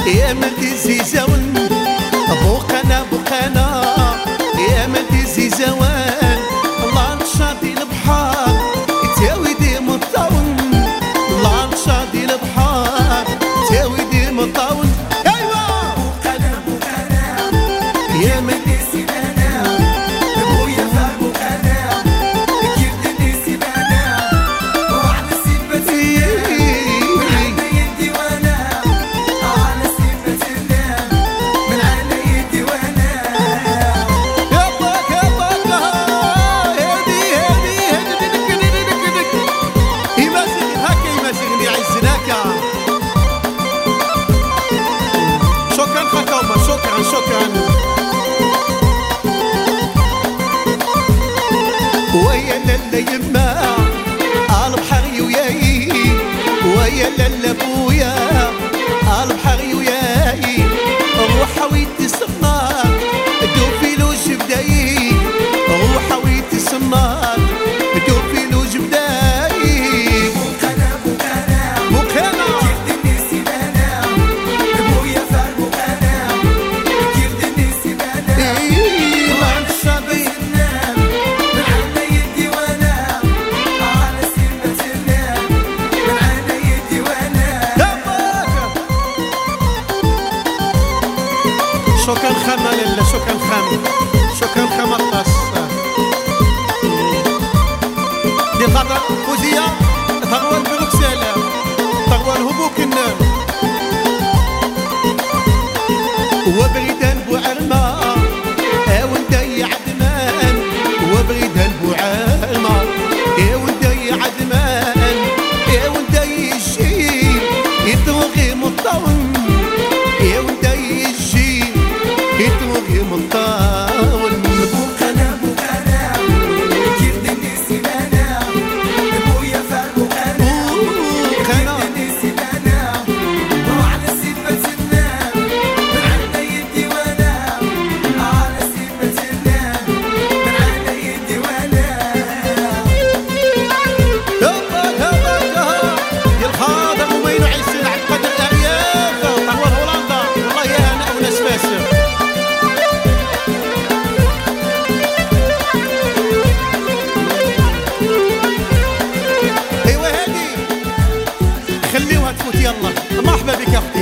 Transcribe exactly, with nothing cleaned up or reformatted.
يا ملتي زيزاون بوقنا بوقنا يا ملتي زيزاون الله نشاطي البحر تاوي ديما الطاون الله نشاطي البحر تاوي ديما الطاون ايوا بوقنا بوقنا يا ملتي سيبانا بويا فابوقنا كيف دني سيبانا وعلى سيبتي من على يدي وانا على سيبتنا من على يدي وانا يباك يباك هادي هادي هادي دك دك دك يمازغ هكا يمازغني عزناك شكرا خاكا عمر شكرا شكرا ويا لالا يما البحر وياي ويا لالا بويا البحر وياي روحا ويدي السمار دوفي له جبداي روحا ويدي السمار دوفي له جبداي بوقنا بوقنا بوقنا كيف دني سيبانا بويا فار بوقنا كيف دني سيبانا ما نشاطي شكرا خامة لله شكرا خامة شكرا خامة الطاس دي خاطر فوزية تغوى البروكسيلا تغوى الهبوك النار وبريدان بوعرمة او ندي عدمان وبريدان بوعرمة او ندي عدمان او ندي الشي يتوغي مطون او ندي الشي يتوغي مطاول بوقنا بوقنا كيف دني سيبانا بويا فار بوقنا كيف دني سيبانا وعلى سيبتنا من على يدي وانا على سيبتنا من على يدي وانا يابا يابا يا الخاضر ومينو عيسين على قدر الارياف طول هولندا والله يا هنا وناس فاسر خليوها تفوت يلا مرحبا بك يا